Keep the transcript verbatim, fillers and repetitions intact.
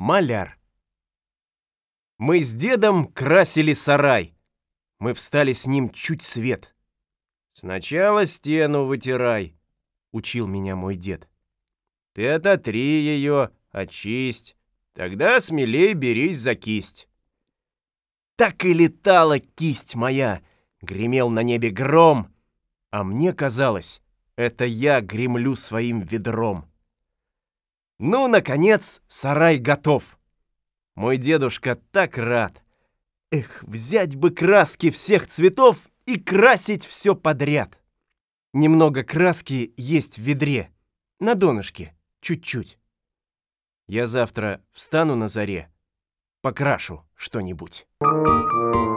Маляр. Мы с дедом красили сарай. Мы встали с ним чуть свет. «Сначала стену вытирай», — учил меня мой дед. «Ты ототри ее, очисть, тогда смелей берись за кисть». Так и летала кисть моя, гремел на небе гром, а мне казалось, это я гремлю своим ведром. Ну, наконец, сарай готов. Мой дедушка так рад. Эх, взять бы краски всех цветов и красить все подряд. Немного краски есть в ведре, на донышке, чуть-чуть. Я завтра встану на заре, покрашу что-нибудь.